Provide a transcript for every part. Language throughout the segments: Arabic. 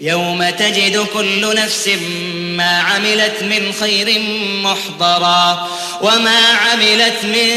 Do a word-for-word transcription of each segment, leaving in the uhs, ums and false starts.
يوم تجد كل نفس ما عملت من خير محضرا وما عملت من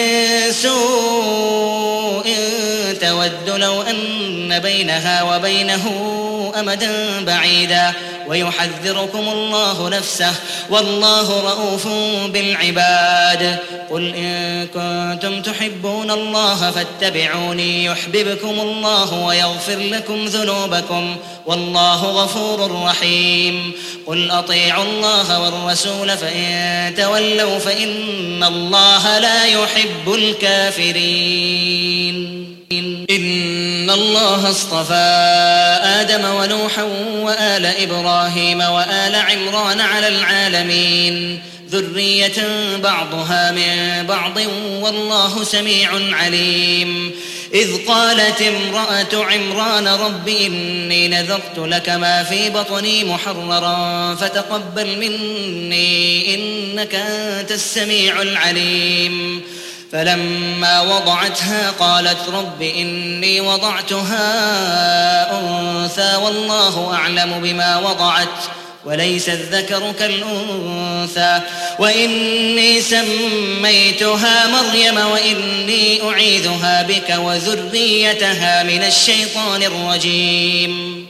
سوء تود لو أن بينها وبينه أمدا بعيدا ويحذركم الله نفسه والله رؤوف بالعباد. قل إن كنتم تحبون الله فاتبعوني يحببكم الله ويغفر لكم ذنوبكم والله غفور رحيم. قل أطيعوا الله والرسول فإن تولوا فإن الله لا يحب الكافرين. إن الله اصطفى آدم ونوحا وآل إبراهيم وآل عمران على العالمين ذرية بعضها من بعض والله سميع عليم. إذ قالت امرأة عمران رب إني نذرت لك ما في بطني محررا فتقبل مني إنك أنت السميع العليم. فلما وضعتها قالت رب إني وضعتها أنثى والله أعلم بما وضعت وليس الذكر كالأنثى وإني سميتها مريم وإني أعيذها بك وذريتها من الشيطان الرجيم.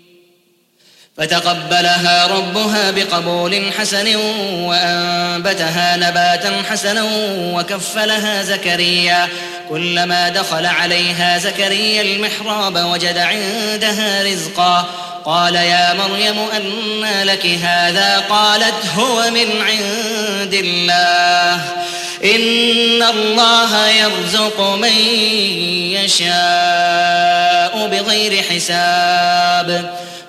فتقبلها ربها بقبول حسن وأنبتها نباتا حسنا وكفلها زكريا كلما دخل عليها زكريا المحراب وجد عندها رزقا قال يا مريم أنى لك هذا قالت هو من عند الله إن الله يرزق من يشاء بغير حساب.